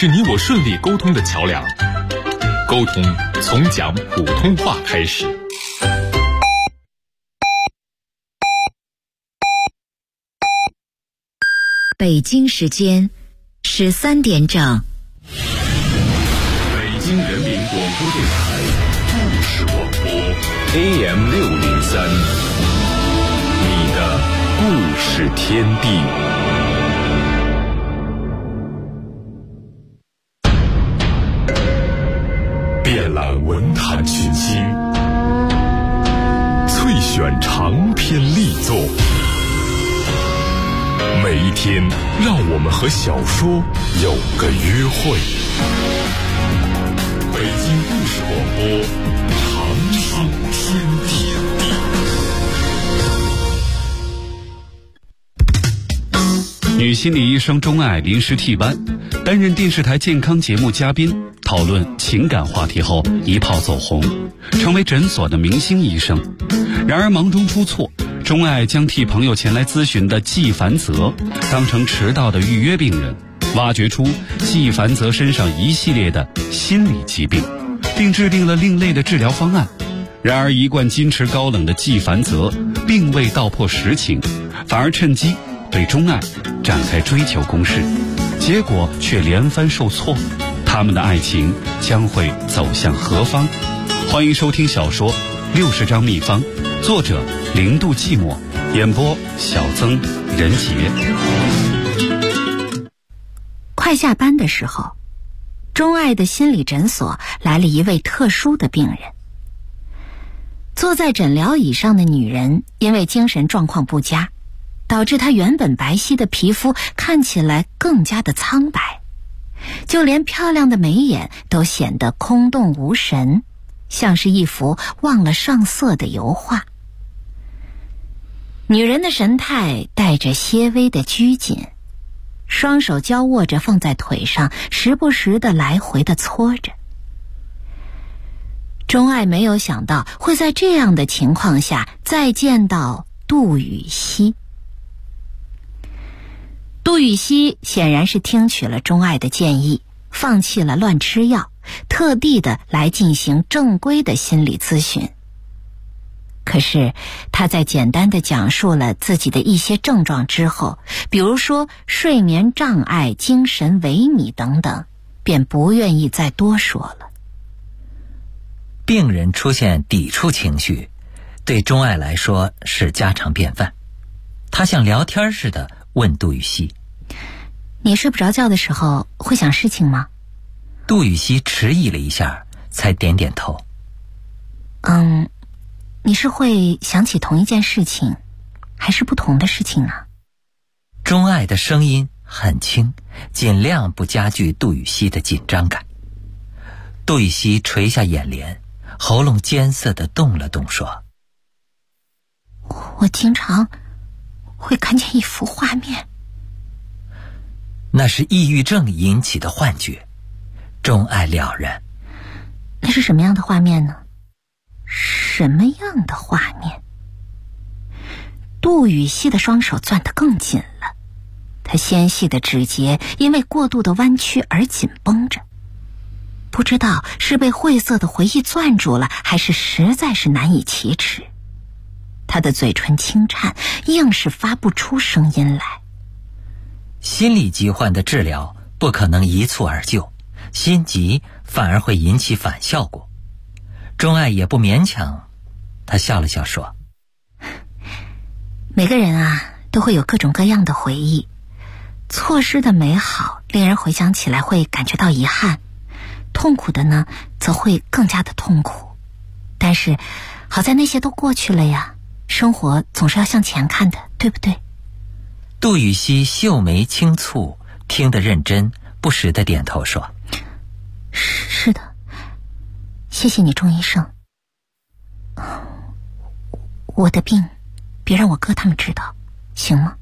是你我顺利沟通的桥梁。沟通从讲普通话开始。 北京时间13点整。 北京人民广播电台故事广播 AM603，你的故事天地。遍览文坛群星，萃选长篇力作。每一天，让我们和小说有个约会。北京故事广播，长寿天地。 女心理医生钟爱临时替班，担任电视台健康节目嘉宾，讨论情感话题后一炮走红，成为诊所的明星医生。然而忙中出错，钟爱将替朋友前来咨询的纪凡泽当成迟到的预约病人，挖掘出纪凡泽身上一系列的心理疾病，并制定了另类的治疗方案。然而一贯矜持高冷的纪凡泽并未道破实情，反而趁机对钟爱展开追求攻势，结果却连番受挫。他们的爱情将会走向何方？欢迎收听小说《60张秘方》，作者0度寂寞，演播小曾、任杰。 快下班的时候，钟爱的心理诊所来了一位特殊的病人。坐在诊疗椅上的女人因为精神状况不佳，导致她原本白皙的皮肤看起来更加的苍白，就连漂亮的眉眼都显得空洞无神，像是一幅忘了上色的油画。女人的神态带着些微的拘谨，双手交握着放在腿上，时不时的来回的搓着。钟爱没有想到会在这样的情况下再见到杜雨熙。杜雨熙显然是听取了钟爱的建议，放弃了乱吃药，特地的来进行正规的心理咨询。可是他在简单的讲述了自己的一些症状之后，比如说睡眠障碍、精神萎靡等等，便不愿意再多说了。 病人出现抵触情绪，对钟爱来说是家常便饭。他像聊天似的问杜雨熙： 你睡不着觉的时候会想事情吗？ 杜雨熙迟疑了一下，才点点头。 你是会想起同一件事情，还是不同的事情啊？ 钟爱的声音很轻，尽量不加剧杜雨熙的紧张感。杜雨熙垂下眼帘，喉咙艰涩地动了动，说： 我经常会看见一幅画面。 那是抑郁症引起的幻觉。钟爱了然。 那是什么样的画面呢？什么样的画面？杜雨熙的双手攥得更紧了，她纤细的指节因为过度的弯曲而紧绷着，不知道是被晦涩的回忆攥住了，还是实在是难以启齿。她的嘴唇轻颤，硬是发不出声音来。 心理疾患的治疗不可能一蹴而就，心急反而会引起反效果。钟爱也不勉强，他笑了笑说： 每个人啊，都会有各种各样的回忆，错失的美好令人回想起来会感觉到遗憾，痛苦的呢则会更加的痛苦。但是好在那些都过去了呀，生活总是要向前看的，对不对？ 杜雨熙秀眉轻蹙，听得认真，不时地点头说： 是的，谢谢你钟医生。我的病别让我哥他们知道，行吗？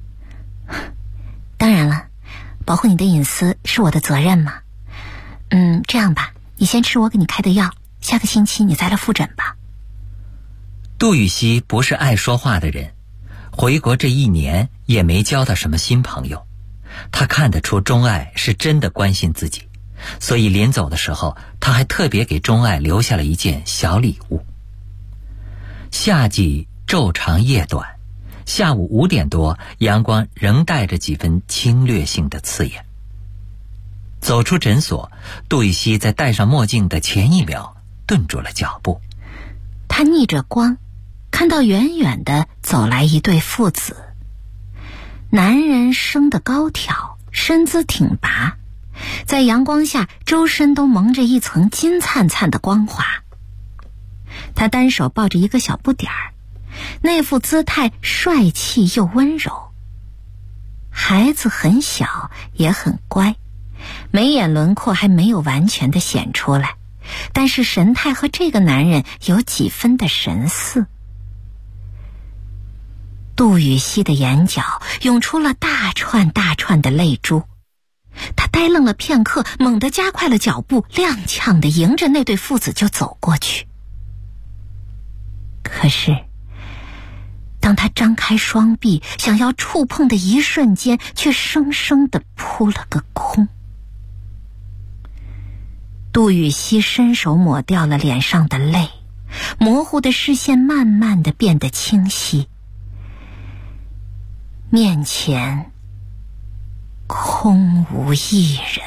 当然了，保护你的隐私是我的责任嘛。这样吧，你先吃我给你开的药，下个星期你再来复诊吧。 杜雨熙不是爱说话的人，回国这1年也没交到什么新朋友， 他看得出钟爱是真的关心自己，所以临走的时候，他还特别给钟爱留下了一件小礼物。夏季昼长夜短，下午5点多，阳光仍带着几分侵略性的刺眼。走出诊所，杜雨溪在戴上墨镜的前一秒顿住了脚步。 他逆着光，看到远远的走来一对父子。男人生得高挑，身姿挺拔，在阳光下周身都蒙着一层金灿灿的光华。他单手抱着一个小不点儿，那副姿态帅气又温柔。孩子很小，也很乖，眉眼轮廓还没有完全的显出来，但是神态和这个男人有几分的神似。杜雨溪的眼角涌出了大串大串的泪珠，他呆愣了片刻，猛地加快了脚步，踉跄地迎着那对父子就走过去。可是当他张开双臂想要触碰的一瞬间，却生生地扑了个空。杜雨溪伸手抹掉了脸上的泪，模糊的视线慢慢地变得清晰。面前空无一人。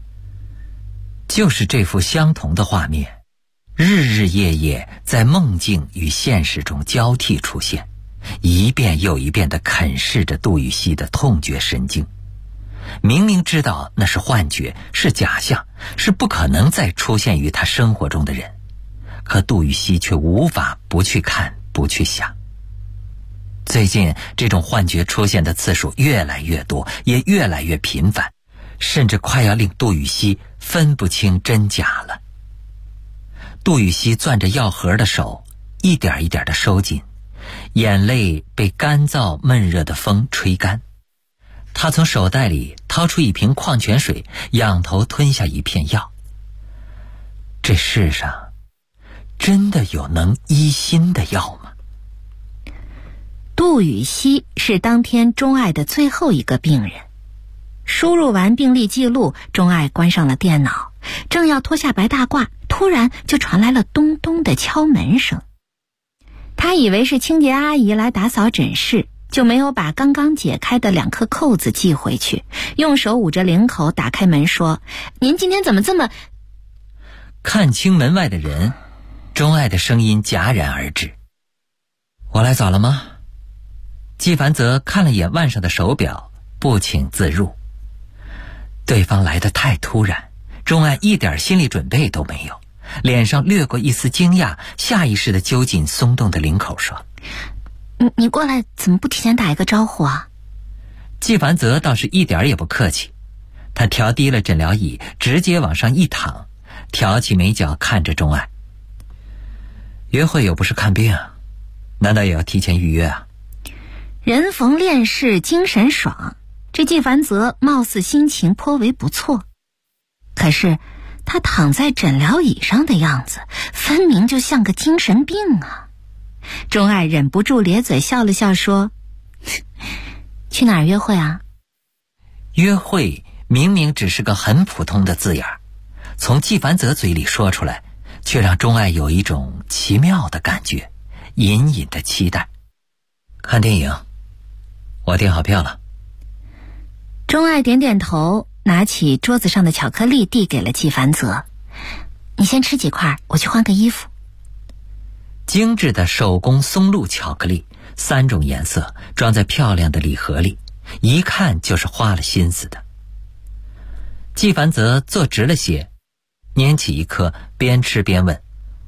就是这幅相同的画面，日日夜夜在梦境与现实中交替出现，一遍又一遍地啃噬着杜雨溪的痛觉神经。明明知道那是幻觉，是假象，是不可能再出现于他生活中的人，可杜雨溪却无法不去看，不去想。最近这种幻觉出现的次数越来越多，也越来越频繁，甚至快要令杜雨溪分不清真假了。杜雨溪攥着药盒的手一点一点地收紧，眼泪被干燥闷热的风吹干。他从手袋里掏出一瓶矿泉水，仰头吞下一片药。这世上真的有能医心的药吗？ 杜雨溪是当天钟爱的最后一个病人。输入完病历记录，钟爱关上了电脑，正要脱下白大褂，突然就传来了咚咚的敲门声。他以为是清洁阿姨来打扫诊室，就没有把刚刚解开的2颗扣子系回去，用手捂着领口打开门说：“您今天怎么这么……” 看清门外的人，钟爱的声音戛然而止：“我来早了吗？”纪凡泽看了眼腕上的手表，不请自入。对方来得太突然，钟爱一点心理准备都没有，脸上掠过一丝惊讶，下意识地揪紧松动的领口说：“ 你过来怎么不提前打一个招呼啊？” 纪凡泽倒是一点也不客气，他调低了诊疗椅，直接往上一躺，挑起眉角看着钟爱：“约会又不是看病，难道也要提前预约啊？” 人逢恋事精神爽，这纪凡泽貌似心情颇为不错，可是他躺在诊疗椅上的样子分明就像个精神病啊。钟爱忍不住咧嘴笑了笑说：“去哪儿约会啊？” 约会明明只是个很普通的字眼，从纪凡泽嘴里说出来，却让钟爱有一种奇妙的感觉，隐隐的期待。看电影，我订好票了。 钟爱点点头，拿起桌子上的巧克力递给了纪凡泽：“你先吃几块，我去换个衣服。” 精致的手工松露巧克力，3种颜色装在漂亮的礼盒里，一看就是花了心思的。纪凡泽坐直了些，拈起一颗，边吃边问：“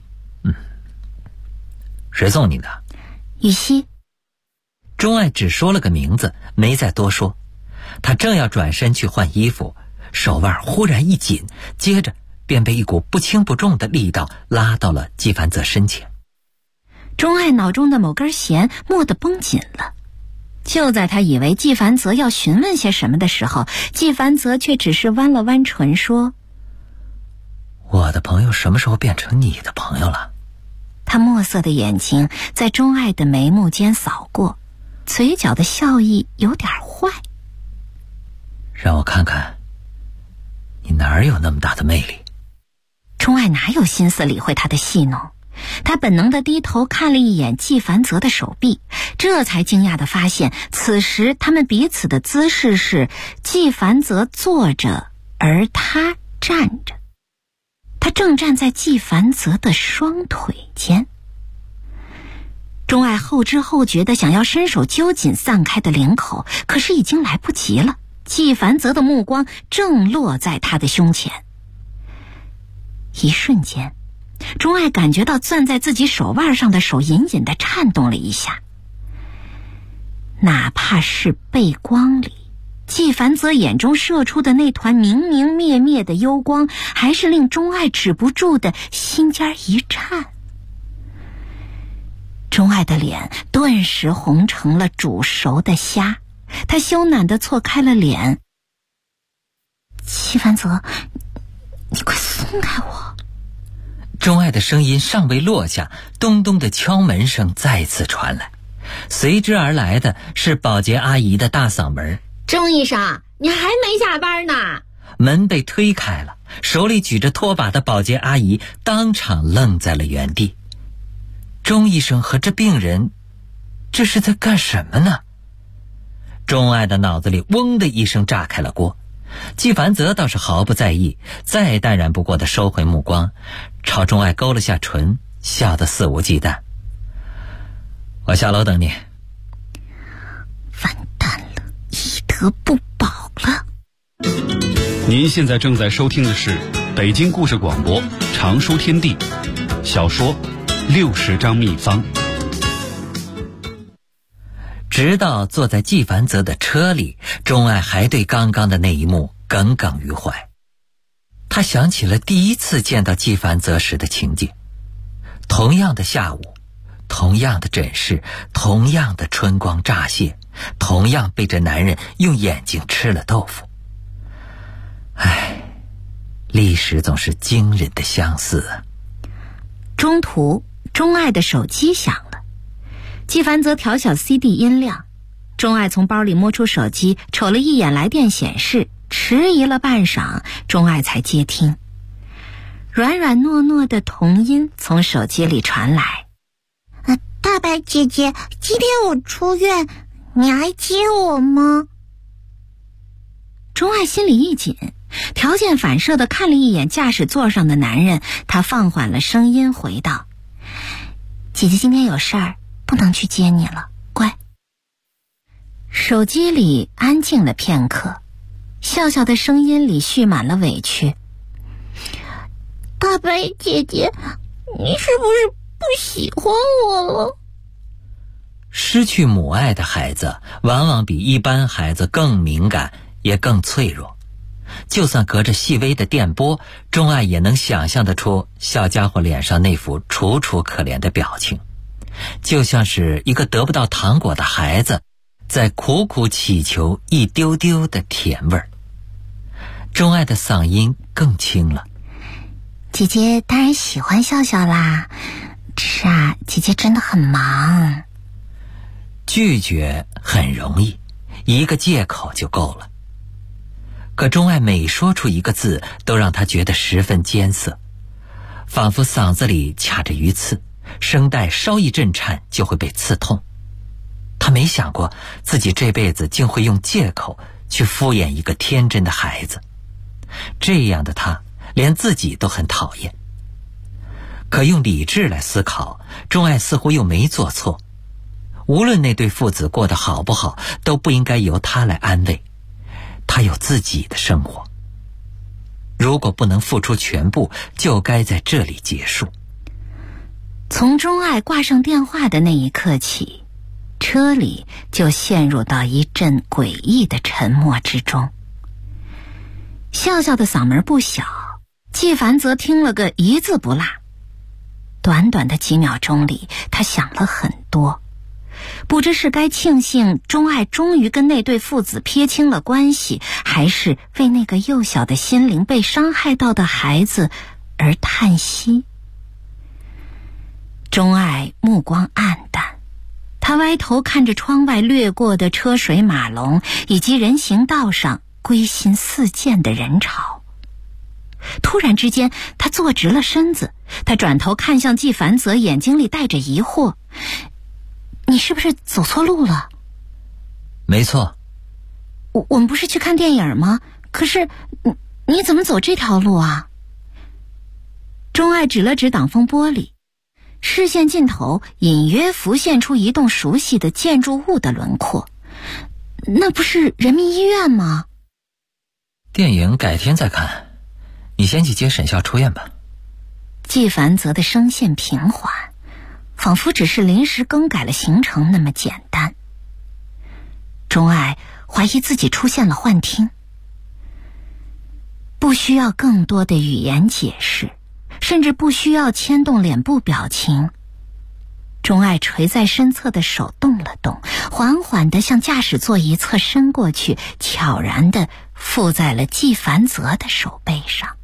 谁送你的？” 雨溪。 钟爱只说了个名字，没再多说。他正要转身去换衣服，手腕忽然一紧，接着便被一股不轻不重的力道拉到了纪凡泽身前。 钟爱脑中的某根弦蓦地绷紧了。就在他以为纪凡泽要询问些什么的时候，纪凡泽却只是弯了弯唇说：“ 我的朋友什么时候变成你的朋友了？” 他墨色的眼睛在钟爱的眉目间扫过，嘴角的笑意有点坏。 让我看看，你哪儿有那么大的魅力？ 钟爱哪有心思理会他的戏弄？他本能地低头看了一眼纪梵泽的手臂，这才惊讶地发现，此时他们彼此的姿势是纪梵泽坐着，而他站着。他正站在纪梵泽的双腿间。钟爱后知后觉地想要伸手揪紧散开的领口，可是已经来不及了。纪梵泽的目光正落在他的胸前。一瞬间，钟爱感觉到攥在自己手腕上的手隐隐地颤动了一下。哪怕是背光里，纪梵泽眼中射出的那团明明灭灭的幽光，还是令钟爱止不住的心尖一颤。钟爱的脸顿时红成了煮熟的虾，他羞赧地错开了脸。纪梵泽，你快松开我！ 钟爱的声音尚未落下，咚咚的敲门声再次传来，随之而来的是保洁阿姨的大嗓门： 钟医生，你还没下班呢！ 门被推开了，手里举着拖把的保洁阿姨当场愣在了原地。钟医生和这病人，这是在干什么呢？钟爱的脑子里嗡的一声炸开了锅。纪梵泽倒是毫不在意，再淡然不过的收回目光，朝钟爱勾了下唇，笑得肆无忌惮。我下楼等你。 完蛋了，医德不保了。 您现在正在收听的是北京故事广播常书天地小说60张秘方。 直到坐在纪梵泽的车里，钟爱还对刚刚的那一幕耿耿于怀。他想起了第一次见到纪梵泽时的情景，同样的下午，同样的诊室，同样的春光乍泄，同样被这男人用眼睛吃了豆腐。唉，历史总是惊人的相似啊。 中途，钟爱的手机响了。纪梵泽调小 CD 音量，钟爱从包里摸出手机，瞅了一眼来电显示，迟疑了半晌，钟爱才接听。软软糯糯的童音从手机里传来： 大白姐姐，今天我出院，你来接我吗？ 钟爱心里一紧，条件反射地看了一眼驾驶座上的男人，他放缓了声音回道：姐姐今天有事儿，不能去接你了，乖。手机里安静了片刻，笑笑的声音里蓄满了委屈： 大白姐姐，你是不是不喜欢我了？ 失去母爱的孩子往往比一般孩子更敏感，也更脆弱。就算隔着细微的电波，钟爱也能想象得出小家伙脸上那副楚楚可怜的表情，就像是一个得不到糖果的孩子在苦苦祈求一丢丢的甜味儿。钟爱的嗓音更轻了： 姐姐当然喜欢笑笑啦，只是啊，姐姐真的很忙。 拒绝很容易，一个借口就够了。可钟爱每说出一个字，都让他觉得十分艰涩，仿佛嗓子里卡着鱼刺，声带稍一震颤就会被刺痛。他没想过自己这辈子竟会用借口去敷衍一个天真的孩子，这样的他连自己都很讨厌。可用理智来思考，钟爱似乎又没做错。无论那对父子过得好不好，都不应该由他来安慰，他有自己的生活。如果不能付出全部，就该在这里结束。 从钟爱挂上电话的那一刻起，车里就陷入到一阵诡异的沉默之中。笑笑的嗓门不小，纪梵泽听了个一字不落。短短的几秒钟里，他想了很多，不知是该庆幸钟爱终于跟那对父子撇清了关系，还是为那个幼小的心灵被伤害到的孩子而叹息。钟爱目光黯淡，他歪头看着窗外掠过的车水马龙，以及人行道上归心似箭的人潮。突然之间，他坐直了身子，他转头看向纪凡泽，眼睛里带着疑惑：“你是不是走错路了？”“ 没错。”“ 我们不是去看电影吗？可是你怎么走这条路啊？”钟爱指了指挡风玻璃，视线尽头隐约浮现出一栋熟悉的建筑物的轮廓。“那不是人民医院吗？”“ 电影改天再看，你先去接沈笑出院吧。” 纪凡泽的声线平缓，仿佛只是临时更改了行程那么简单。钟爱怀疑自己出现了幻听。不需要更多的语言解释，甚至不需要牵动脸部表情。钟爱垂在身侧的手动了动，缓缓地向驾驶座一侧伸过去，悄然地附在了纪凡泽的手背上。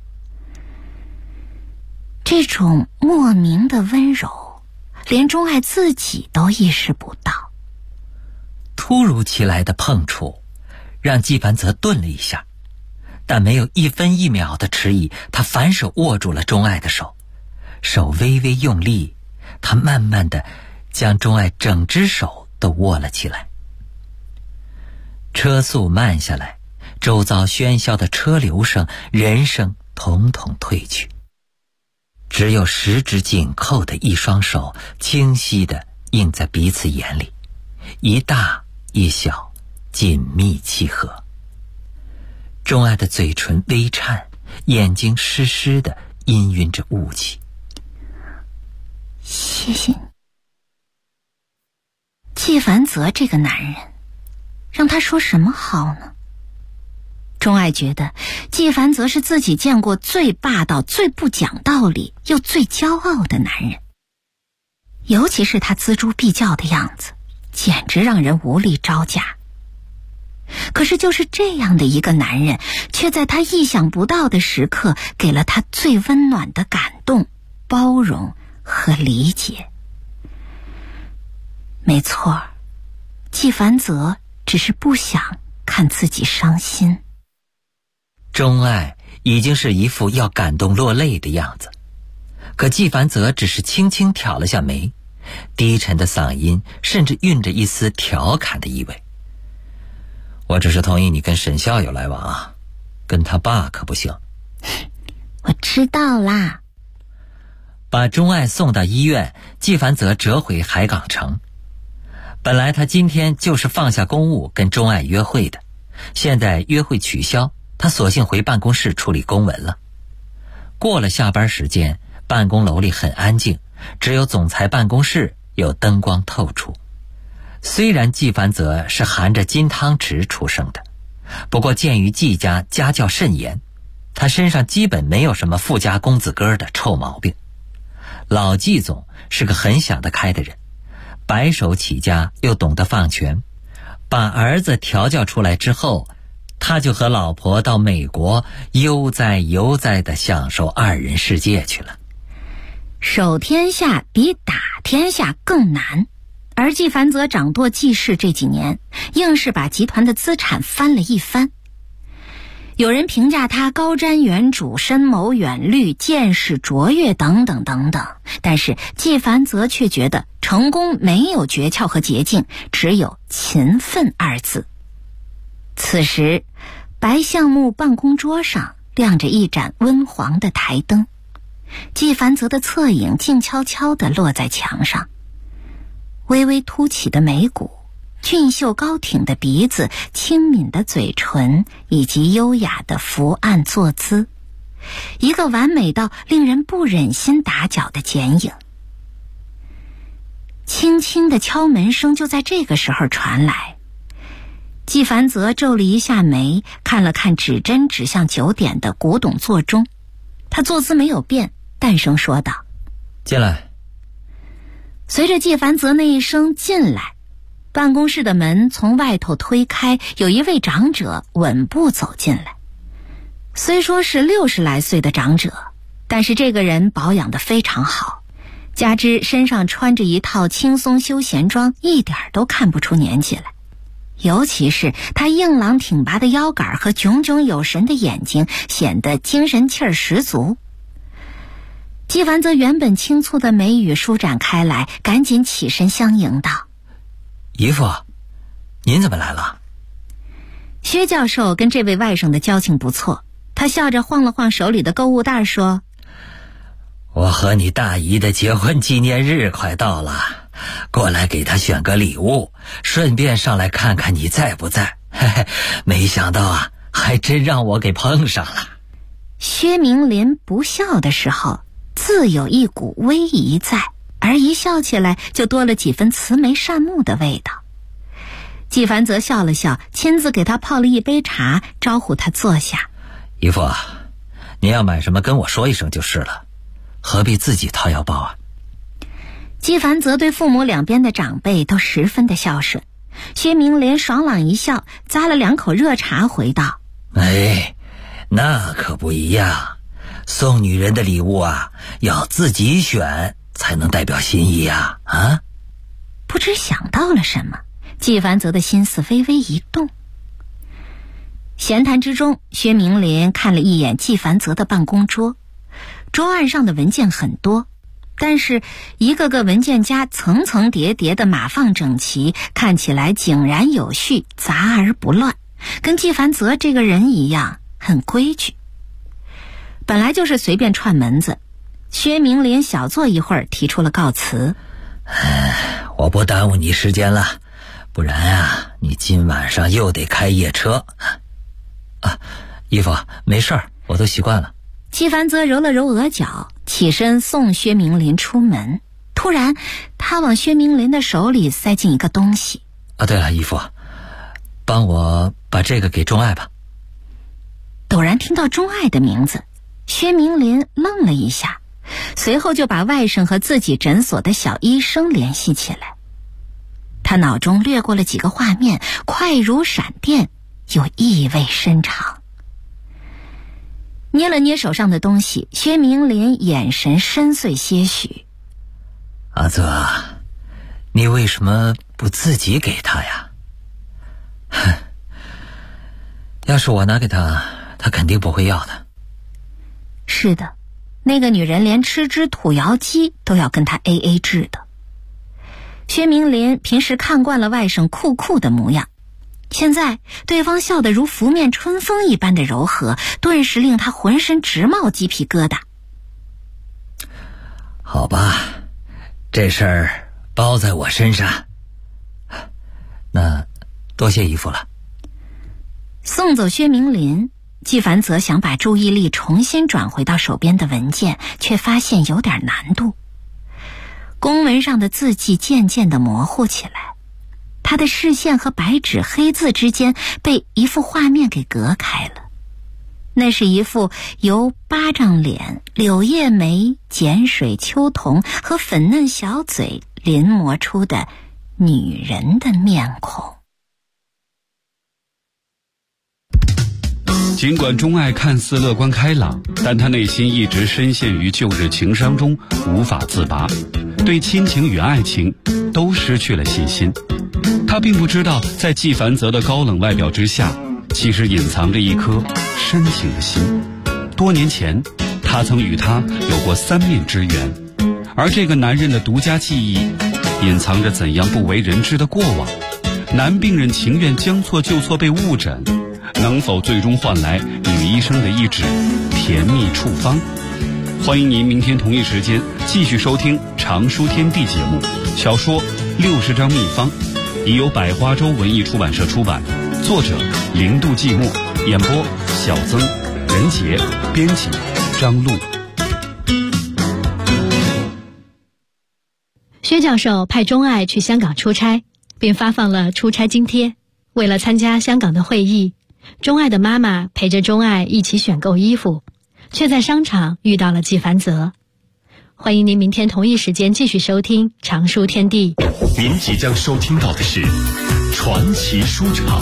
这种莫名的温柔，连钟爱自己都意识不到。 突如其来的碰触让纪凡泽顿了一下，但没有一分一秒的迟疑，他反手握住了钟爱的手，手微微用力，他慢慢地将钟爱整只手都握了起来。车速慢下来，周遭喧嚣的车流声、人声统统退去，只有十指紧扣的一双手清晰地映在彼此眼里，一大一小，紧密契合。钟爱的嘴唇微颤，眼睛湿湿的氤氲着雾气。 “谢谢你。”纪凡泽这个男人，让他说什么好呢？钟爱觉得纪凡泽是自己见过最霸道、最不讲道理又最骄傲的男人，尤其是他锱铢必较的样子，简直让人无力招架。可是就是这样的一个男人，却在他意想不到的时刻给了他最温暖的感动、包容和理解。没错，纪凡泽只是不想看自己伤心。 钟爱已经是一副要感动落泪的样子，可纪凡泽只是轻轻挑了下眉，低沉的嗓音甚至蕴着一丝调侃的意味：“我只是同意你跟沈笑有来往啊，跟他爸可不行。”“ 我知道啦。” 把钟爱送到医院，纪凡泽折回海港城。本来他今天就是放下公务跟钟爱约会的，现在约会取消，他索性回办公室处理公文了。过了下班时间，办公楼里很安静，只有总裁办公室有灯光透出。虽然纪凡泽是含着金汤匙出生的，不过鉴于纪家家教甚严，他身上基本没有什么富家公子哥的臭毛病。老纪总是个很想得开的人，白手起家又懂得放权，把儿子调教出来之后，他就和老婆到美国悠哉悠哉地享受二人世界去了。 守天下比打天下更难，而纪凡泽掌舵纪氏这几年，硬是把集团的资产翻了一番。有人评价他高瞻远瞩、深谋远虑、见识卓越等等等等，但是纪凡泽却觉得成功没有诀窍和捷径，只有勤奋二字。此时白橡木办公桌上亮着一盏温黄的台灯，纪凡泽的侧影静悄悄地落在墙上，微微凸起的眉骨，俊秀高挺的鼻子，轻抿的嘴唇，以及优雅的伏案坐姿，一个完美到令人不忍心打搅的剪影。轻轻的敲门声就在这个时候传来，纪凡泽皱了一下眉，看了看指针指向9点的古董座钟，他坐姿没有变，淡声说道：“ 进来。” 随着纪凡泽那一声进来，办公室的门从外头推开，有一位长者稳步走进来。虽说是60来岁的长者，但是这个人保养得非常好，加之身上穿着一套轻松休闲装，一点都看不出年纪来。 尤其是他硬朗挺拔的腰杆和炯炯有神的眼睛，显得精神气儿十足。纪凡则原本轻蹙的眉宇舒展开来，赶紧起身相迎道：“ 姨父，您怎么来了？” 薛教授跟这位外甥的交情不错，他笑着晃了晃手里的购物袋说：“ 我和你大姨的结婚纪念日快到了，过来给她选个礼物，顺便上来看看你在不在。嘿嘿，没想到啊，还真让我给碰上了。” 薛明林不笑的时候自有一股威仪在，而一笑起来就多了几分慈眉善目的味道。纪凡则笑了笑，亲自给他泡了一杯茶，招呼他坐下。 “姨父，您要买什么跟我说一声就是了，何必自己掏腰包啊？” 纪凡则对父母两边的长辈都十分的孝顺。薛明莲爽朗一笑，咂了2口热茶，回道：“ 哎，那可不一样，送女人的礼物啊，要自己选才能代表心意啊！”啊！ 不知想到了什么，纪凡则的心思微微一动。闲谈之中，薛明莲看了一眼纪凡则的办公桌，桌案上的文件很多，但是一个个文件夹层层叠叠的码放整齐，看起来井然有序，杂而不乱，跟纪凡则这个人一样很规矩。本来就是随便串门子，薛明莲小坐一会儿，提出了告辞：“ 我不耽误你时间了，不然啊，你今晚上又得开夜车。”“姨父，没事儿，我都习惯了。” 纪凡则揉了揉额角，起身送薛明林出门。突然他往薛明林的手里塞进一个东西。 “对了，姨父，帮我把这个给钟爱吧。” 陡然听到钟爱的名字，薛明林愣了一下，随后就把外甥和自己诊所的小医生联系起来。他脑中掠过了几个画面，快如闪电，又意味深长。捏了捏手上的东西，薛明林眼神深邃些许。 “阿泽，你为什么不自己给他呀？”“要是我拿给他，他肯定不会要的。”“ 是的，那个女人连吃只土窑鸡都要跟他 AA 制的。”薛明林平时看惯了外甥酷酷的模样，现在对方笑得如拂面春风一般的柔和，顿时令他浑身直冒鸡皮疙瘩。 “好吧，这事儿包在我身上。那多谢姨父了。” 送走薛明林，纪凡则想把注意力重新转回到手边的文件，却发现有点难度。公文上的字迹渐渐地模糊起来，他的视线和白纸黑字之间被一幅画面给隔开了。那是一幅由巴掌脸、柳叶眉、碱水秋瞳和粉嫩小嘴临摹出的女人的面孔。 尽管钟爱看似乐观开朗，但他内心一直深陷于旧日情伤中，无法自拔，对亲情与爱情都失去了信心。他并不知道，在纪凡泽的高冷外表之下，其实隐藏着一颗深情的心。多年前，他曾与他有过3面之缘，而这个男人的独家记忆，隐藏着怎样不为人知的过往。男病人情愿将错就错被误诊，能否最终换来女医生的一纸甜蜜处方？欢迎您明天同一时间继续收听常书天地节目，小说60张秘方，已由百花洲文艺出版社出版，作者零度寂寞，演播小曾、任杰，编辑张璐。 薛教授派钟爱去香港出差，并发放了出差津贴。为了参加香港的会议，钟爱的妈妈陪着钟爱一起选购衣服，却在商场遇到了纪凡泽。欢迎您明天同一时间继续收听常书天地。 您即将收听到的是传奇书场。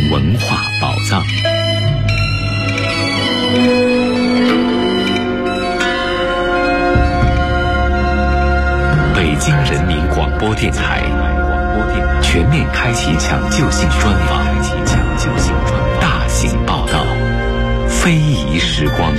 文化宝藏。北京人民广播电台全面开启抢救性专访，大型报道，非遗时光。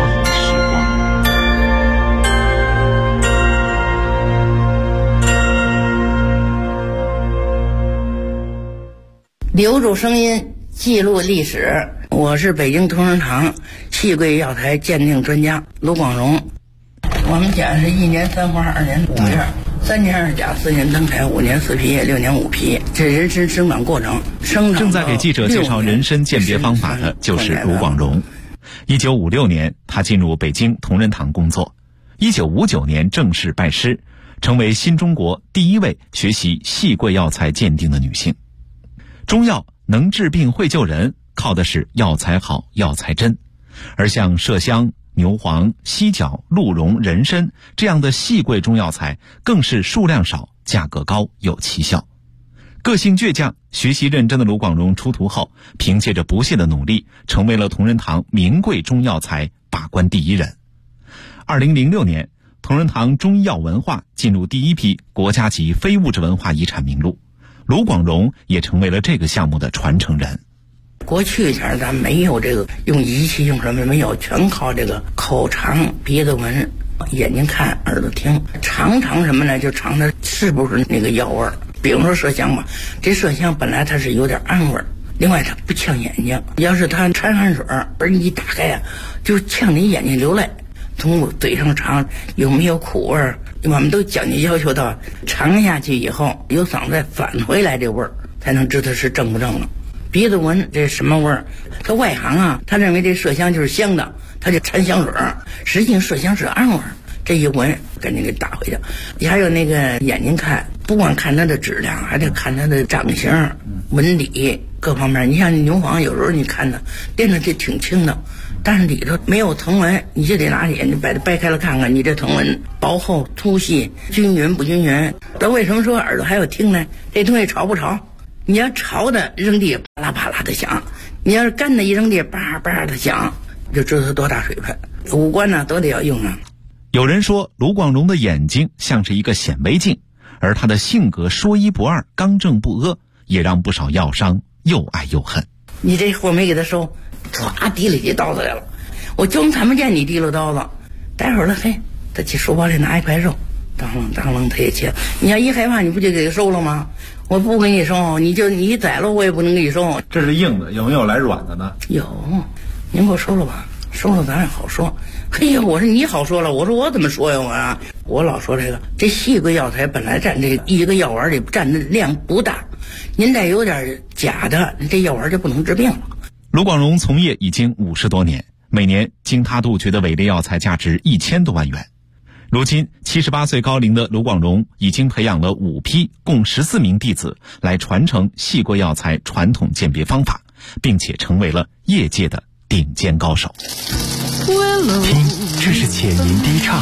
留住声音，记录历史。我是北京同仁堂细桂药材鉴定专家卢广荣。我们家是1年3花2年5月，3年2甲4年登台5年4批6年5批，这人参生长过程。 正在给记者介绍人参鉴别方法的就是卢广荣。1956年，他进入北京同仁堂工作。1959年正式拜师，成为新中国第一位学习细桂药材鉴定的女性。中药能治病会救人，靠的是药材好药材真，而像麝香、牛黄、犀角、鹿茸、人参这样的细桂中药材更是数量少、价格高、有奇效。个性倔强、学习认真的卢广荣出徒后，凭借着不懈的努力，成为了同仁堂名贵中药材把关第一人。2006年，同仁堂中医药文化进入第一批国家级非物质文化遗产名录，卢广荣也成为了这个项目的传承人。 过去前咱没有这个用仪器用什么没有，全靠这个口尝、鼻子闻、眼睛看、耳朵听，尝什么呢？就尝它是不是那个药味儿。比如说麝香吧，这麝香本来它是有点暗味儿，另外它不呛眼睛，要是它掺汗水而你一打开呀，就呛你眼睛流泪。从嘴上尝有没有苦味儿，我们都讲究要求到尝下去以后有嗓子返回来这味儿，才能知道是正不正了。鼻子闻这什么味儿？他外行啊，他认为这麝香就是香的，他就掺香水，实际麝香是暗味儿。这一闻赶紧给打回去。你还有那个眼睛看，不光看它的质量，还得看它的长形、纹理各方面。你像牛黄，有时候你看它垫的就挺轻的，但是里头没有藤纹，你就得拿眼睛把它掰开了看看，你这藤纹薄厚、粗细、均匀不均匀。但为什么说耳朵还有听呢？这东西潮不潮？你要潮的扔地啪啦啪啦的响，你要是干的一扔地叭叭的响，就知道它多大水分。五官呢都得要用上。 有人说卢广荣的眼睛像是一个显微镜，而他的性格说一不二、刚正不阿，也让不少药商又爱又恨。 你这货没给他收，唰提了起刀子来了，我就看不见你提了刀子。待会儿了，嘿，他去书包里拿一块肉，当啷他也切。你要一害怕，你不就给他收了吗？我不给你收，你宰了我也不能给你收。 这是硬的，有没有来软的呢？ 有，您给我收了吧，收了咱也好说。嘿呀，我说你好说了，我说我怎么说呀？我老说这细桂药材本来占这一个药丸里占的量不大，您再有点假的，这药丸就不能治病了。 卢广荣从业已经50多年，每年经他杜绝的伪劣药材价值1000多万元。如今78岁高龄的卢广荣已经培养了5批共14名弟子来传承细桂药材传统鉴别方法，并且成为了业界的顶尖高手。 听，这是浅吟低唱；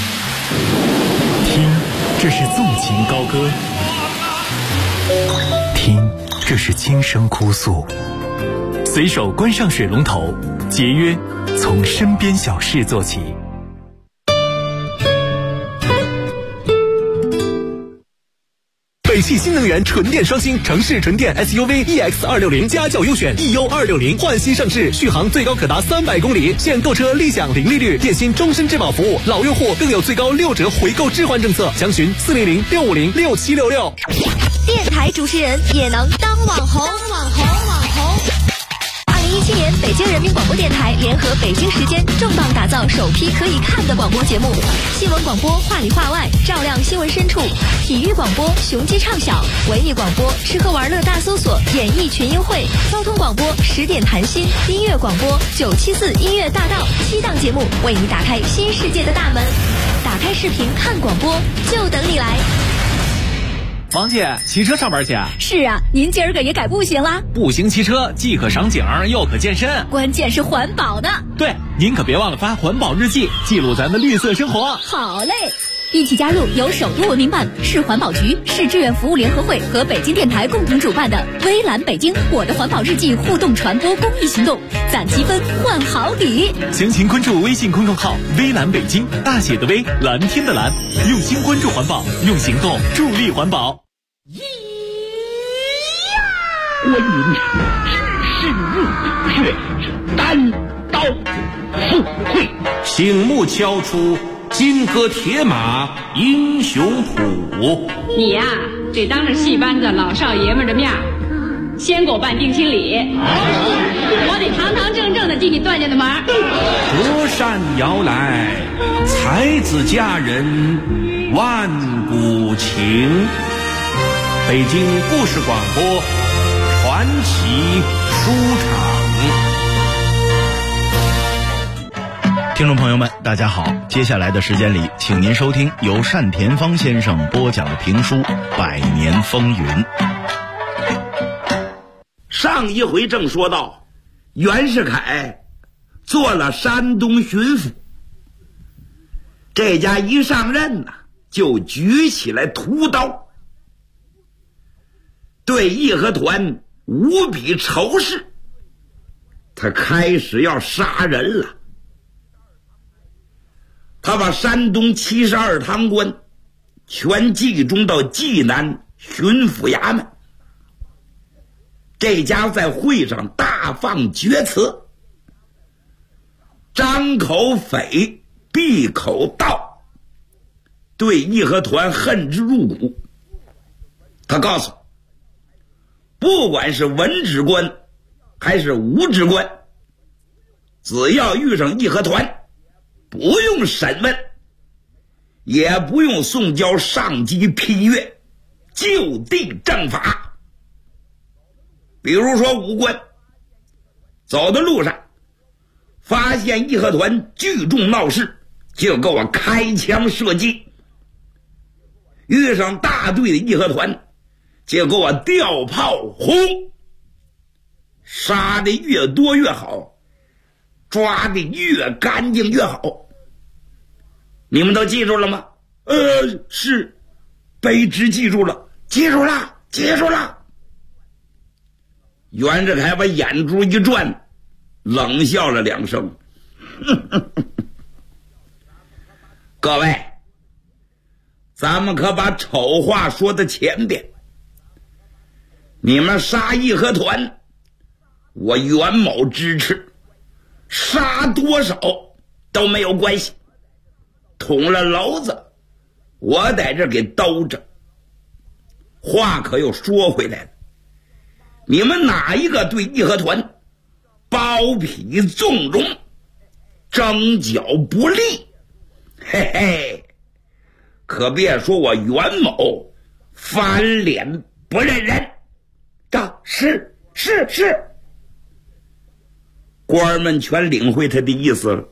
听，这是纵情高歌；听，这是轻声哭诉。随手关上水龙头，节约从身边小事做起。北汽新能源纯电双星城市纯电 SUV EX260家轿优选 EU260换新上市，续航最高可达300公里，现购车立享零利率，电信终身质保服务，老用户更有最高6折回购置换政策，详询400-650-6766。 电台主持人也能当网红。2017年，北京人民广播电台联合北京时间重磅打造首批可以看的广播节目，新闻广播话里话外，照亮新闻深处；体育广播雄鸡唱晓，文艺广播吃喝玩乐大搜索，演艺群英会；交通广播10点谈心，音乐广播974音乐大道，7档节目为你打开新世界的大门。打开视频看广播，就等你来。 王姐，骑车上班去？ 是啊，您今儿个也改步行啦？ 步行骑车既可赏景又可健身， 关键是环保呢。 对，您可别忘了发环保日记，记录咱的绿色生活。 好嘞。 一起加入由首都文明办、市环保局、市志愿服务联合会和北京电台共同主办的微蓝北京我的环保日记互动传播公益行动，攒积分换好礼。 详情关注微信公众号微蓝北京，大写的微，蓝天的蓝，用心关注环保，用行动助力环保。 观云知世入，却是单刀赴会。 醒目敲出金戈铁马英雄谱。 你呀，得当着戏班子老少爷们的面先给我办定亲礼，我得堂堂正正的进你段家的门。 隔山遥来，才子佳人万古情。北京故事广播传奇书场。 听众朋友们，大家好，接下来的时间里，请您收听由单田芳先生播讲的评书《百年风云》。 上一回正说到，袁世凯做了山东巡抚，这家一上任呢，就举起来屠刀，对义和团无比仇视，他开始要杀人了。他把山东72堂官全集中到济南巡抚衙门，这家在会上大放厥词，张口匪，闭口盗，对义和团恨之入骨。他告诉不管是文职官还是武职官，只要遇上义和团，不用审问，也不用送交上级批阅，就地正法。比如说武官走的路上发现义和团聚众闹事，就给我开枪射击；遇上大队的义和团，就给我吊炮轰。杀的越多越好，抓的越干净越好。你们都记住了吗？是，卑职记住了，记住了，记住了。袁世凯把眼珠一转，冷笑了2声。各位，咱们可把丑话说到前边。你们杀义和团，我袁某支持，杀多少都没有关系。捅了篓子，我在这给兜着。话可又说回来了，你们哪一个对义和团包庇纵容，征剿不利，嘿嘿，可别说我袁某翻脸不认人。是，官儿们全领会他的意思了。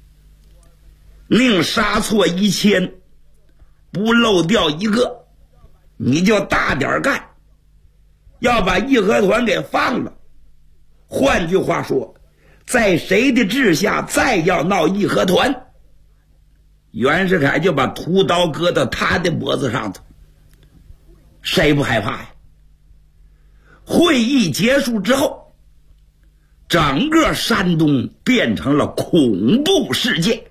宁杀错1000，不漏掉一个，你就大点干，要把义和团给放了。换句话说，在谁的治下再要闹义和团，袁世凯就把屠刀搁到他的脖子上头，谁不害怕呀？会议结束之后，整个山东变成了恐怖世界。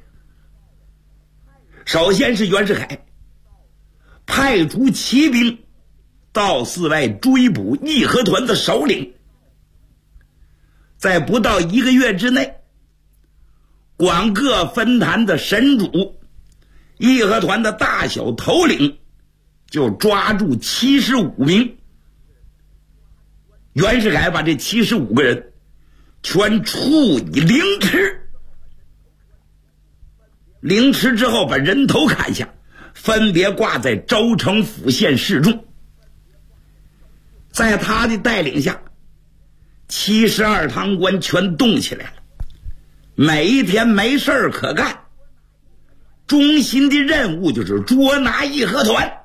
首先是袁世凯派出骑兵到寺外追捕义和团的首领，在不到1个月之内，管各分坛的神主、义和团的大小头领就抓住75名。袁世凯把这75个人全处以凌迟，凌迟之后把人头砍下，分别挂在州城府县示众。在他的带领下，72堂官全动起来了，每一天没事儿可干，中心的任务就是捉拿义和团。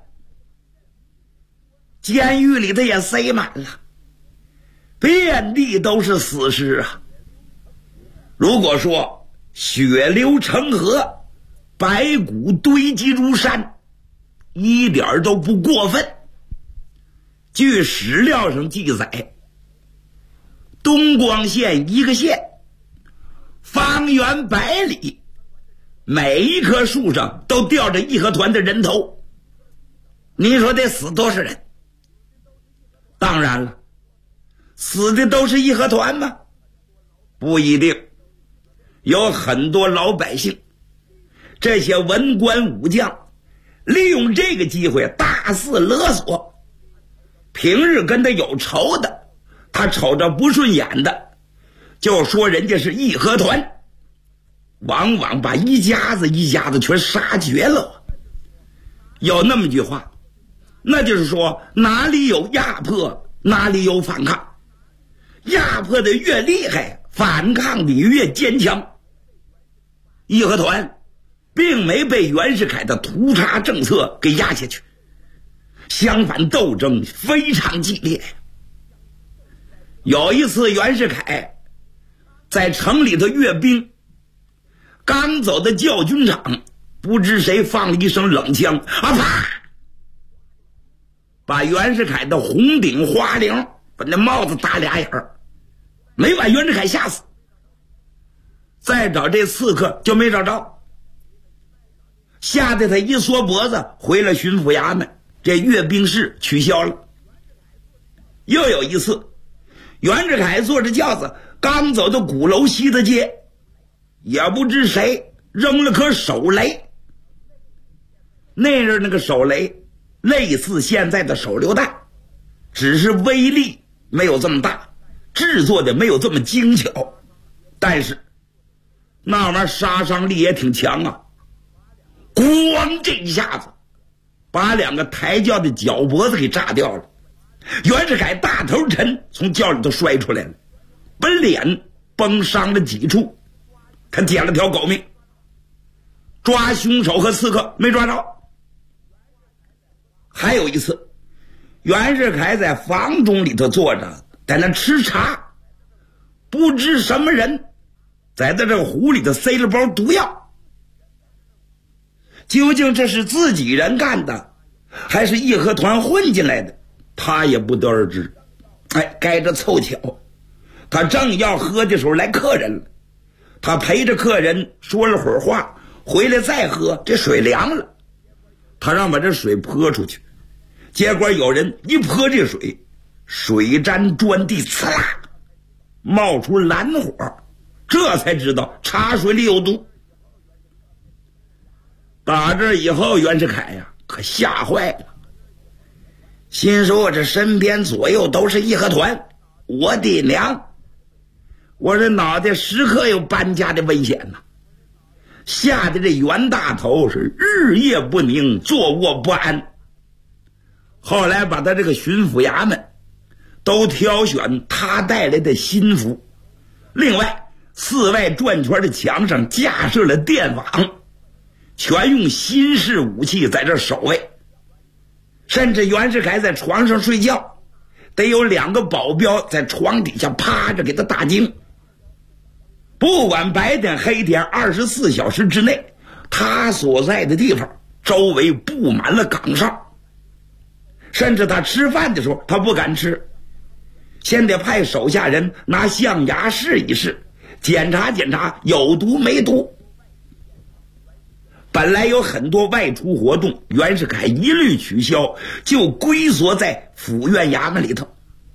监狱里头也塞满了，遍地都是死尸啊！如果说血流成河， 白骨堆积如山，一点都不过分。据史料上记载，东光县一个县，方圆100里，每一棵树上都吊着义和团的人头。你说得死多少人？当然了，死的都是义和团吗？不一定，有很多老百姓，这些文官武将利用这个机会大肆勒索。平日跟他有仇的，他瞅着不顺眼的，就说人家是义和团，往往把一家子全杀绝了。有那么句话，那就是说哪里有压迫，哪里有反抗，压迫的越厉害，反抗的越坚强。义和团并没被袁世凯的屠杀政策给压下去，相反斗争非常激烈。有一次袁世凯在城里头阅兵，刚走到教军场，不知谁放了一声冷枪，啪，把袁世凯的红顶花翎把那帽子打俩眼儿，没把袁世凯吓死。再找这刺客就没找着，吓得他一缩脖子回了巡抚衙门，这阅兵式取消了。又有一次，袁世凯坐着轿子刚走到鼓楼西的街，也不知谁扔了颗手雷。那阵那个手雷类似现在的手榴弹，只是威力没有这么大，制作的没有这么精巧，但是那玩意儿杀伤力也挺强啊！咣，这一下子把2个抬轿的脚脖子给炸掉了。袁世凯大头沉，从轿里头摔出来了，本脸崩伤了几处，他捡了条狗命。抓凶手和刺客没抓着。还有一次，袁世凯在房中里头坐着，在那吃茶，不知什么人在他这个壶里头塞了包毒药。究竟这是自己人干的，还是义和团混进来的，他也不得而知。该着凑巧，他正要喝的时候来客人了，他陪着客人说了会儿话，回来再喝，这水凉了，他让把这水泼出去，结果有人一泼这水，水沾砖地，呲啦冒出蓝火，这才知道茶水里有毒。打这以后，袁世凯呀可吓坏了，心说我这身边左右都是义和团，我的娘，我这脑袋时刻有搬家的危险呐！吓得这袁大头是日夜不宁，坐卧不安。后来把他这个巡抚衙门都挑选他带来的心腹，另外4外转圈的墙上架设了电网，全用新式武器在这守卫。甚至袁世凯在床上睡觉，得有2个保镖在床底下趴着给他打惊。不管白天黑天，24小时之内，他所在的地方周围布满了岗哨。甚至他吃饭的时候他不敢吃，先得派手下人拿象牙试一试，检查检查有毒没毒。本来有很多外出活动，袁世凯一律取消，就龟缩在府院衙门里头。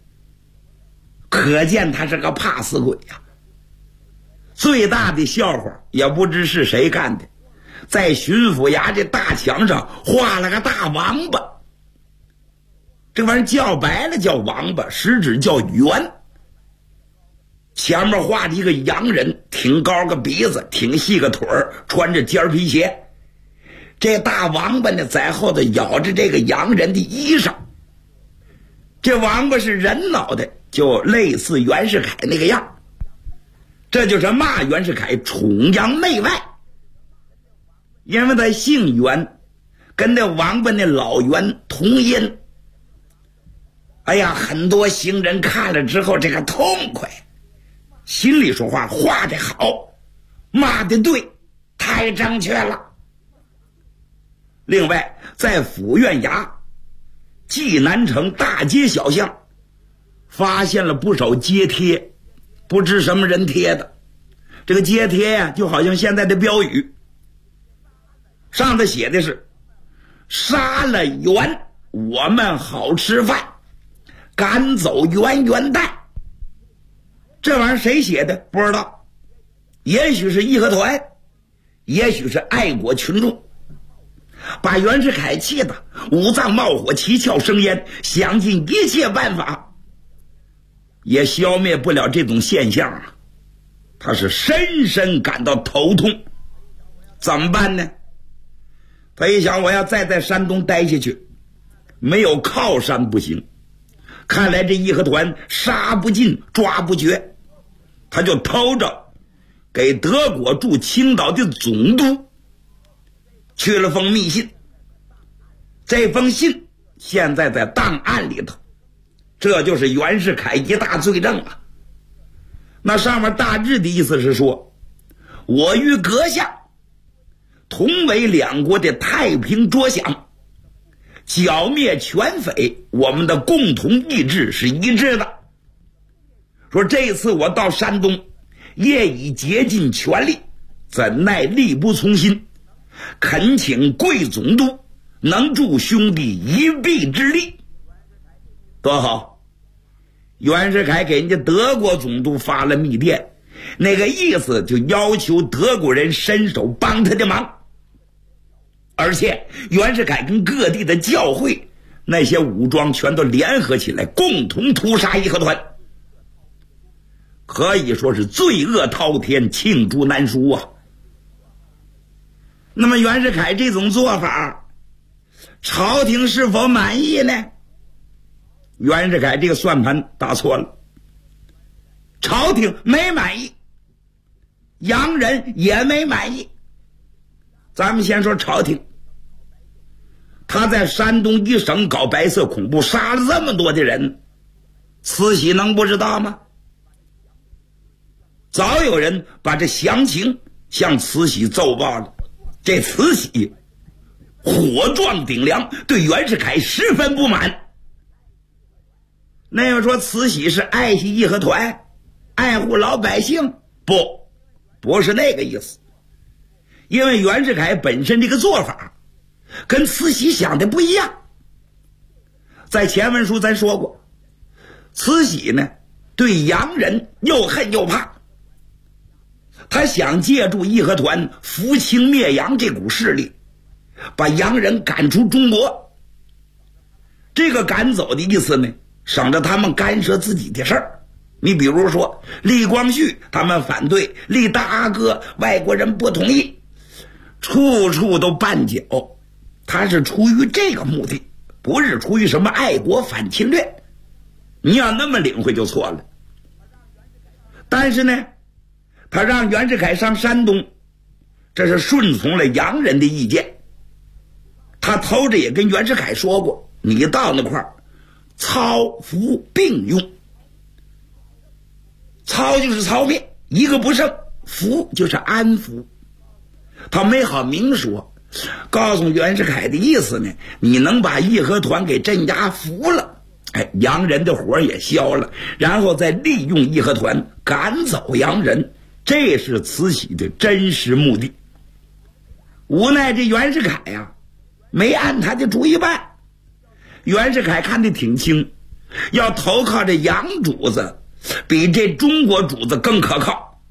可见他是个怕死鬼呀！最大的笑话也不知是谁干的，在巡抚衙这大墙上画了个大王八。这玩意儿叫白了叫王八，实质叫圆。前面画着一个洋人，挺高个鼻子，挺细个腿儿，穿着尖皮鞋。这大王八呢，在后头咬着这个洋人的衣裳。这王八是人脑袋，就类似袁世凯那个样。这就是骂袁世凯崇洋媚外，因为他姓袁，跟那王八那老袁同音。哎呀，很多行人看了之后这个痛快，心里说话，画得好，骂得对，太正确了。 另外，在府院衙、济南城大街小巷发现了不少街贴，不知什么人贴的。这个街贴呀，就好像现在的标语，上头写的是杀了袁我们好吃饭，赶走袁元旦。这玩意儿谁写的不知道，也许是义和团，也许是爱国群众，把袁世凯气得五脏冒火，七窍生烟，想尽一切办法也消灭不了这种现象啊！他是深深感到头痛，怎么办呢？他一想，我要再在山东待下去，没有靠山不行。看来这义和团杀不尽，抓不绝，他就偷着给德国驻青岛的总督去了封密信。这封信现在在档案里头，这就是袁世凯一大罪证啊。那上面大致的意思是说，我与阁下同为两国的太平着想，剿灭全匪，我们的共同意志是一致的。说这次我到山东业已竭尽全力，怎奈力不从心，恳请贵总督能助兄弟一臂之力。多好！袁世凯给人家德国总督发了密电，那个意思就要求德国人伸手帮他的忙。而且袁世凯跟各地的教会那些武装全都联合起来，共同屠杀义和团，可以说是罪恶滔天，罄竹难书啊。那么袁世凯这种做法，朝廷是否满意呢？袁世凯这个算盘打错了，朝廷没满意，洋人也没满意。咱们先说朝廷，他在山东一省搞白色恐怖，杀了这么多的人，慈禧能不知道吗？早有人把这详情向慈禧奏报了，这慈禧火壮顶梁，对袁世凯十分不满。那要说慈禧是爱惜义和团，爱护老百姓，不是那个意思。因为袁世凯本身这个做法跟慈禧想的不一样。在前文书咱说过，慈禧呢对洋人又恨又怕，他想借助义和团扶清灭洋这股势力，把洋人赶出中国。这个赶走的意思呢，省得他们干涉自己的事儿。你比如说李光绪他们反对，李大阿哥外国人不同意，处处都绊脚。他是出于这个目的，不是出于什么爱国反侵略。你要那么领会就错了。但是呢，他让袁世凯上山东，这是顺从了洋人的意见。他偷着也跟袁世凯说过，你到那块儿操扶并用。操就是操灭，一个不剩；扶就是安抚。他没好明说，告诉袁世凯的意思呢，你能把义和团给镇压服了，洋人的火也消了，然后再利用义和团赶走洋人，这是慈禧的真实目的。无奈这袁世凯呀，没按他的主意办。袁世凯看得挺清，要投靠这洋主子比这中国主子更可靠，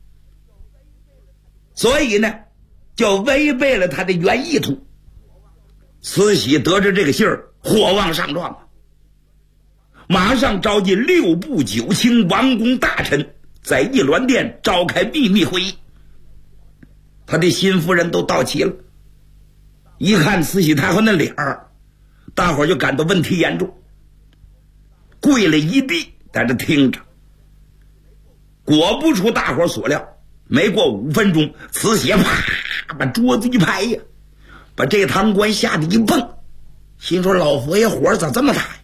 所以呢就违背了他的原意图。慈禧得知这个信儿，火旺上撞，马上召集6部9卿王公大臣，在义銮殿召开秘密会议。他的新夫人都到齐了，一看慈禧太后那脸儿，大伙儿就感到问题严重，跪了一地在这听着。果不出大伙儿所料，没过5分钟，慈禧啪把桌子一拍呀，把这堂官吓得一蹦，心说老佛爷火咋这么大呀？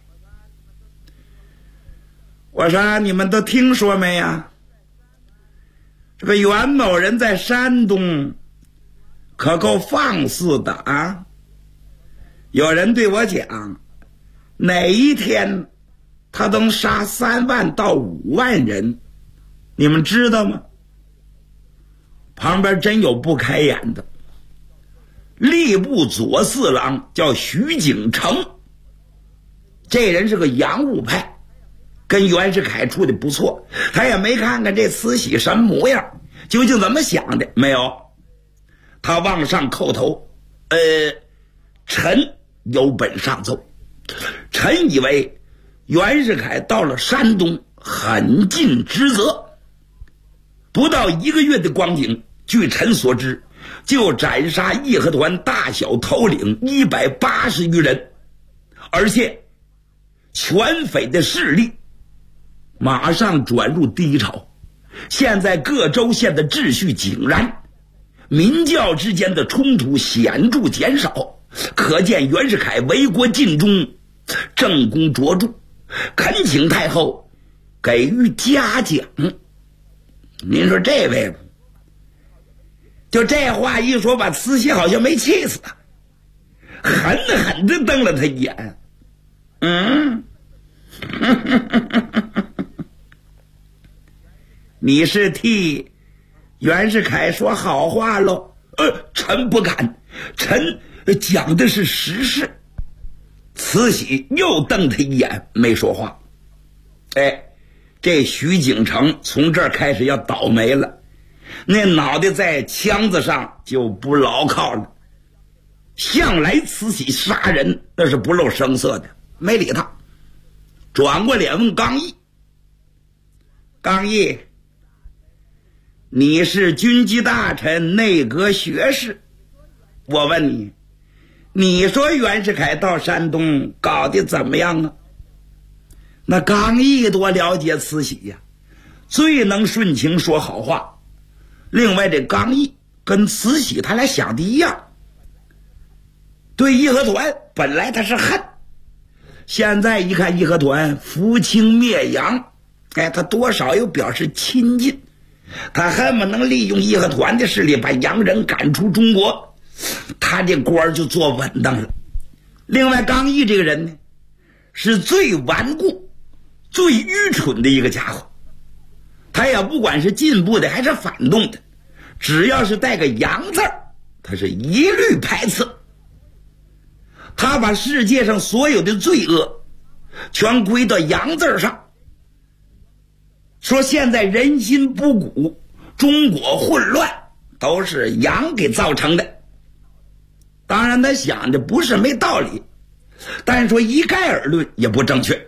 我说你们都听说没呀？这个袁某人在山东可够放肆的啊！ 有人对我讲，哪一天他能杀3万到5万人，你们知道吗？旁边真有不开眼的，吏部左侍郎叫徐景成，这人是个洋务派，跟袁世凯处的不错，他也没看看这慈禧什么模样，究竟怎么想的没有。他往上叩头，臣有本上奏。臣以为袁世凯到了山东很尽职责，不到1个月的光景，据臣所知，就斩杀义和团大小头领180余人，而且全匪的势力马上转入低潮，现在各州县的秩序井然，民教之间的冲突显著减少，可见袁世凯为国尽忠，政功卓著，恳请太后给予嘉奖。您说这位吧，就这话一说，把慈禧好像没气死他，狠狠地瞪了他一眼。你是替袁世凯说好话喽？臣不敢，臣讲的是实事。慈禧又瞪他一眼，没说话。这徐景成从这儿开始要倒霉了，那脑袋在枪子上就不牢靠了。向来慈禧杀人那是不露声色的，没理他，转过脸问刚毅：刚毅，你是军机大臣，内阁学士，我问你，你说袁世凯到山东搞得怎么样啊？那刚毅多了解慈禧呀，最能顺情说好话。另外这刚毅跟慈禧他俩想的一样，对义和团本来他是恨，现在一看义和团扶清灭洋，他多少又表示亲近，他恨不能利用义和团的势力把洋人赶出中国，他这官就做稳当了。另外刚毅这个人呢，是最顽固最愚蠢的一个家伙，他也不管是进步的还是反动的，只要是带个洋字儿，他是一律排斥。他把世界上所有的罪恶全归到洋字上，说现在人心不古，中国混乱都是洋给造成的。当然他想的不是没道理，但是说一概而论也不正确。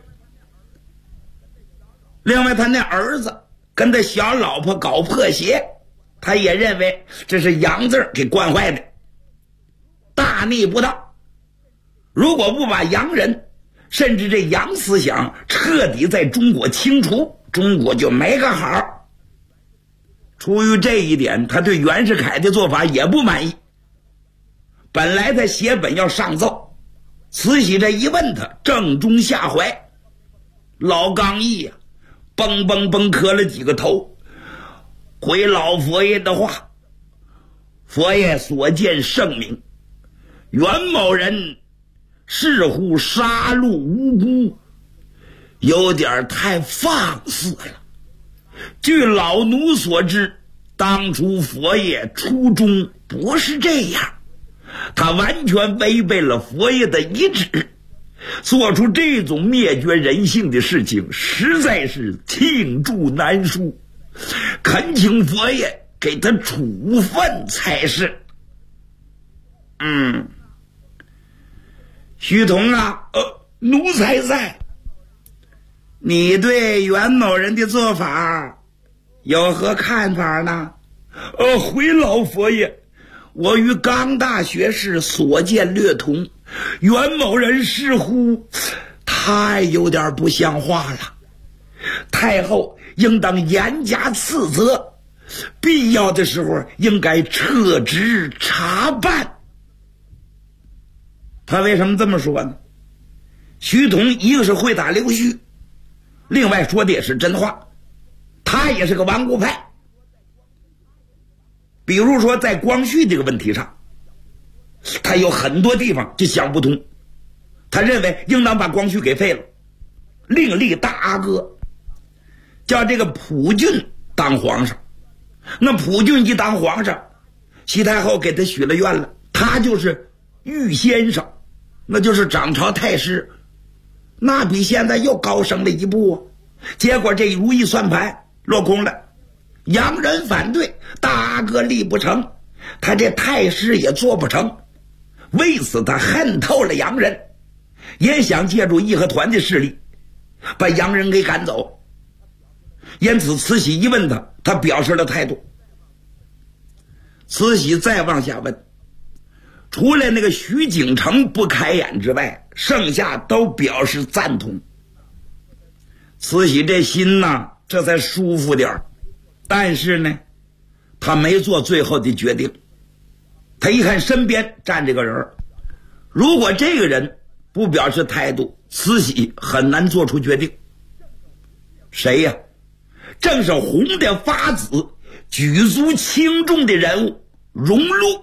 另外他那儿子跟他小老婆搞破鞋，他也认为这是洋字给惯坏的，大逆不道。如果不把洋人甚至这洋思想彻底在中国清除，中国就没个好。出于这一点，他对袁世凯的做法也不满意。本来他写本要上奏，慈禧这一问他，正中下怀。老刚毅呀，嘣嘣嘣磕了几个头，回老佛爷的话：佛爷所见圣明，袁某人似乎杀戮无辜，有点太放肆了。据老奴所知，当初佛爷初衷不是这样，他完全违背了佛爷的遗旨，做出这种灭绝人性的事情，实在是罄竹难书，恳请佛爷给他处分才是。徐同啊，奴才在。你对袁某人的做法有何看法呢？回老佛爷，我与刚大学士所见略同，袁某人似乎太有点不像话了，太后应当严加斥责，必要的时候应该撤职查办。他为什么这么说呢？徐同一个是会打溜须，另外说的也是真话，他也是个顽固派。比如说在光绪这个问题上，他有很多地方就想不通， 他认为应当把光绪给废了，另立大阿哥，叫这个溥俊当皇上。那溥俊一当皇上，西太后给他许了愿了，他就是御先生，那就是掌朝太师，那比现在又高升了一步啊。结果这如意算盘落空了，洋人反对，大阿哥立不成，他这太师也做不成。为此他恨透了洋人，也想借助义和团的势力把洋人给赶走。因此慈禧一问他，他表示了态度。慈禧再往下问，除了那个徐景成不开眼之外，剩下都表示赞同。慈禧这心呐，这才舒服点儿。但是呢，他没做最后的决定。他一看身边站这个人，如果这个人不表示态度，慈禧很难做出决定。谁呀？正是红的发紫、举足轻重的人物荣禄。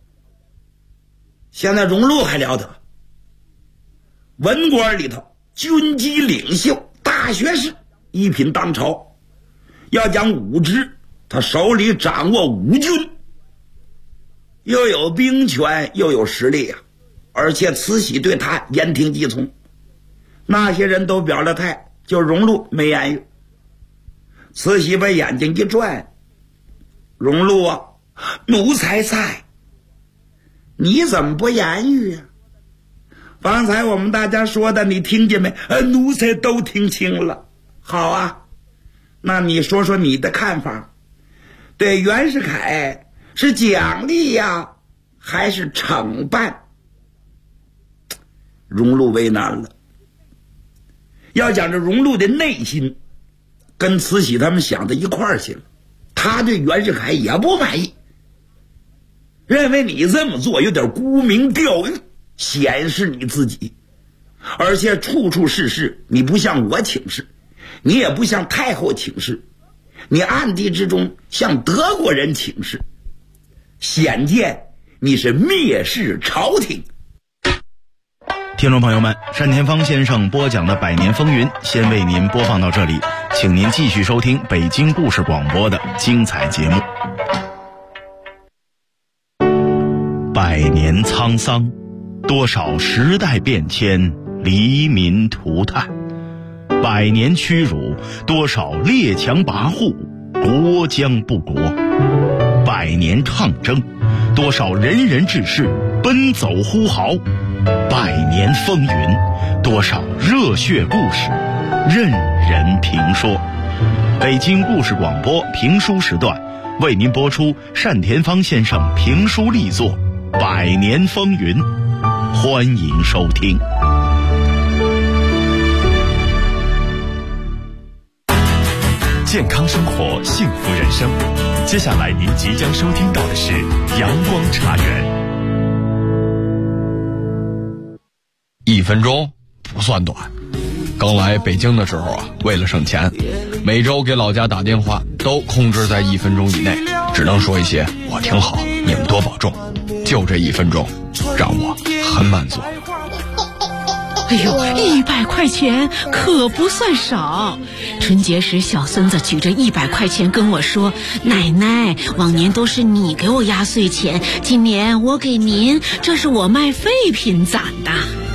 现在荣禄还了得，文官里头军机领袖，大学士，一品当朝。要讲武职，他手里掌握五军，又有兵权又有实力啊，而且慈禧对他言听计从。那些人都表了态，就荣禄没言语。慈禧把眼睛一转，荣禄啊，奴才在，你怎么不言语啊？方才我们大家说的你听见没？奴才都听清了。好啊，那你说说你的看法，对袁世凯是奖励呀还是惩办？荣禄为难了。要讲这荣禄的内心跟慈禧他们想的一块儿去了，他对袁世凯也不满意，认为你这么做有点沽名钓誉，显示你自己，而且处处事事你不向我请示，你也不向太后请示，你暗地之中向德国人请示，显见你是蔑视朝廷。 听众朋友们，单田芳先生播讲的《百年风云》先为您播放到这里，请您继续收听北京故事广播的精彩节目。百年沧桑，多少时代变迁，黎民涂炭；百年屈辱，多少列强跋扈，国将不国；百年抗争，多少仁人志士奔走呼号；百年风云，多少热血故事任人评说。北京故事广播评书时段为您播出单田芳先生评书力作《百年风云》，欢迎收听。 健康生活，幸福人生。接下来您即将收听到的是阳光茶园。 1分钟不算短。刚来北京的时候啊，为了省钱，每周给老家打电话都控制在1分钟以内，只能说一些我挺好，你们多保重。就这1分钟，让我很满足。 哎呦，100块钱可不算少。春节时小孙子举着100块钱跟我说，奶奶，往年都是你给我压岁钱，今年我给您，这是我卖废品攒的。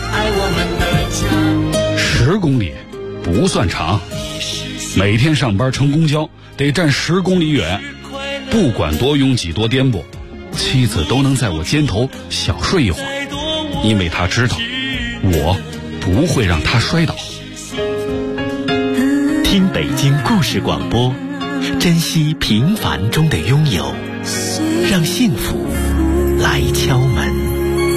10公里不算长，每天上班乘公交得站10公里远，不管多拥挤多颠簸，妻子都能在我肩头小睡一会儿，因为她知道我不会让她摔倒。 听北京故事广播，珍惜平凡中的拥有，让幸福来敲门。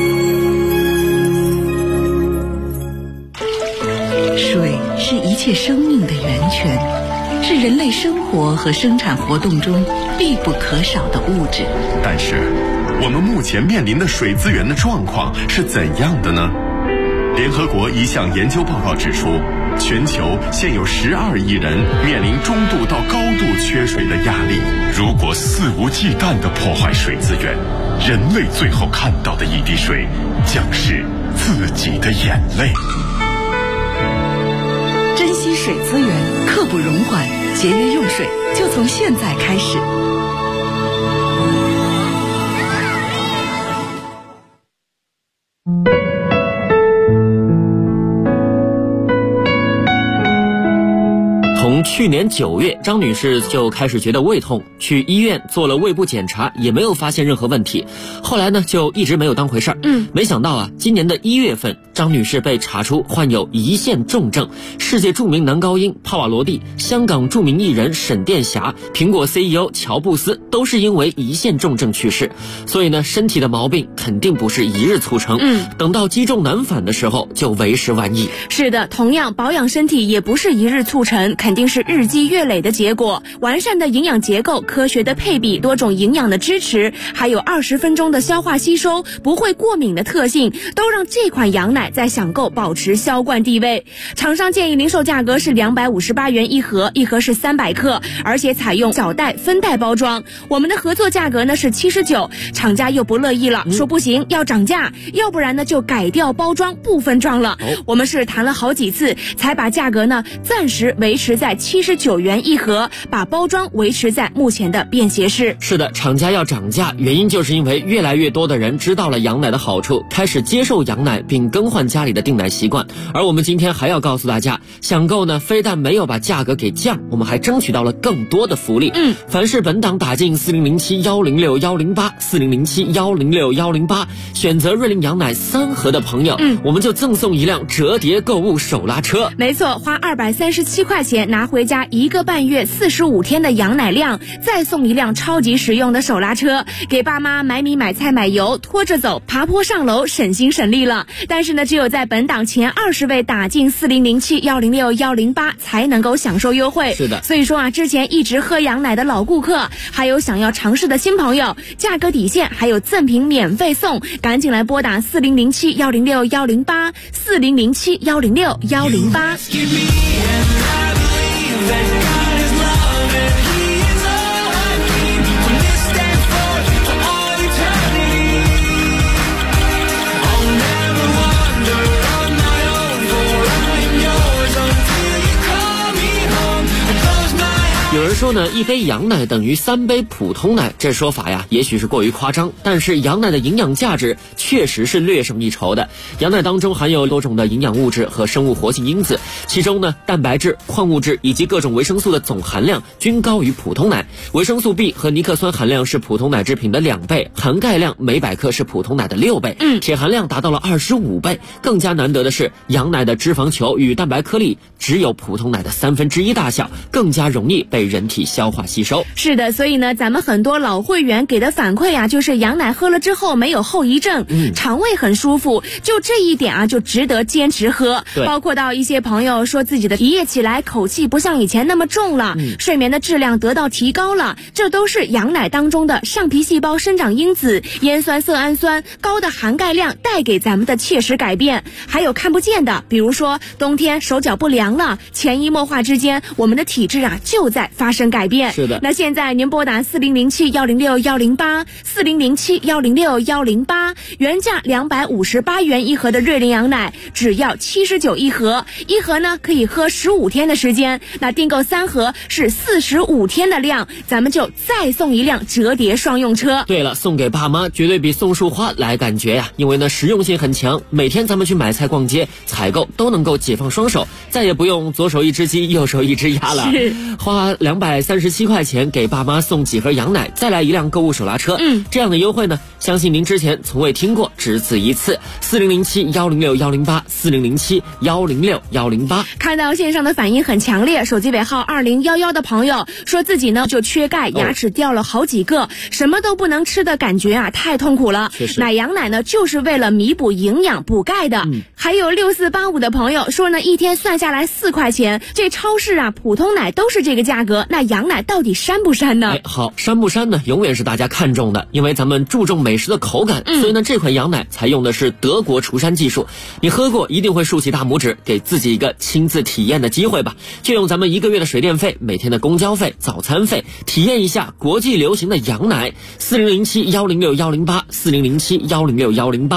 水是一切生命的源泉，是人类生活和生产活动中必不可少的物质。 但是，我们目前面临的水资源的状况是怎样的呢？联合国一项研究报告指出，全球现有12亿人面临中度到高度缺水的压力。如果肆无忌惮地破坏水资源，人类最后看到的一滴水将是自己的眼泪。 珍惜水资源，刻不容缓，节约用水就从现在开始。 从去年9月，张女士就开始觉得胃痛，去医院做了胃部检查，也没有发现任何问题。后来呢，就一直没有当回事儿。没想到啊，今年的1月份，张女士被查出患有胰腺重症。世界著名男高音帕瓦罗蒂、香港著名艺人沈殿霞、苹果 CEO 乔布斯都是因为胰腺重症去世。所以呢，身体的毛病肯定不是一日促成。等到积重难返的时候，就为时晚矣。 是的，同样保养身体也不是一日促成，肯定是日积月累的结果。完善的营养结构、科学的配比、多种营养的支持，还有20分钟的消化吸收、不会过敏的特性，都让这款羊奶在享购保持销冠地位。厂商建议零售价格是258元一盒，一盒是300克，而且采用小袋分袋包装。我们的合作价格呢是79，厂家又不乐意了，说不行，要涨价，要不然呢就改掉包装不分装了。我们是谈了好几次，才把价格呢暂时维持在79元一盒，把包装维持在目前的便携式。 是的，厂家要涨价，原因就是因为越来越多的人知道了羊奶的好处，开始接受羊奶，并更换家里的订奶习惯。而我们今天还要告诉大家，享购呢非但没有把价格给降，我们还争取到了更多的福利。凡是本档打进40071061084007106108，选择瑞麟羊奶3盒的朋友，我们就赠送一辆折叠购物手拉车。 没错，花237块钱拿回家1个半月45天的羊奶量，再送一辆超级实用的手拉车，给爸妈买米买菜买油拖着走，爬坡上楼省心省力了。但是呢，只有在本档前20位打进4007106108才能够享受优惠。 是的， 所以说啊，之前一直喝羊奶的老顾客，还有想要尝试的新朋友，价格底线还有赠品免费送，赶紧来拨打4007106108 4007106108。 有人说呢，一杯羊奶等于3杯普通奶，这说法呀也许是过于夸张，但是羊奶的营养价值确实是略胜一筹的。羊奶当中含有多种的营养物质和生物活性因子，其中呢，蛋白质、矿物质以及各种维生素的总含量均高于普通奶。维生素 B 和尼克酸含量是普通奶制品的2倍，含钙量每100克是普通奶的6倍，铁含量达到了25倍。更加难得的是，羊奶的脂肪球与蛋白颗粒只有普通奶的1/3大小，更加容易被人体消化吸收。 是的，所以呢，咱们很多老会员给的反馈啊，就是羊奶喝了之后没有后遗症，肠胃很舒服，就这一点啊，就值得坚持喝。包括到一些朋友说自己的一夜起来口气不像以前那么重了，睡眠的质量得到提高了，这都是羊奶当中的上皮细胞生长因子、烟酸色氨酸高的含钙量带给咱们的切实改变。还有看不见的，比如说冬天手脚不凉了，潜移默化之间，我们的体质啊就在发生改变。 是的， 那现在您拨打4007106108 4007106108，原价258元一盒的瑞麟羊奶，只要79一盒，一盒呢可以喝15天的时间，那订购3盒是45天的量，咱们就再送一辆折叠双用车。 对了，送给爸妈绝对比送束花来感觉呀，因为呢实用性很强，每天咱们去买菜逛街采购都能够解放双手，再也不用左手一只鸡右手一只鸭了，花237块钱给爸妈送几盒羊奶，再来一辆购物手拉车，这样的优惠呢，相信您之前从未听过，只此一次。4007106108 4007106108。 看到线上的反应很强烈，手机尾号2011的朋友说自己呢就缺钙，牙齿掉了好几个，什么都不能吃的感觉啊，太痛苦了。奶羊奶呢就是为了弥补营养补钙的。还有6485的朋友说呢，一天算下来4块钱，这超市啊普通奶都是这个价格，那羊奶到底膻不膻呢？ 好，膻不膻呢永远是大家看重的，因为咱们注重美食的口感，所以呢这款羊奶采用的是德国除膻技术，你喝过一定会竖起大拇指，给自己一个亲自体验的机会吧。就用咱们1个月的水电费、每天的公交费、早餐费，体验一下国际流行的羊奶。4007106108 4007106108。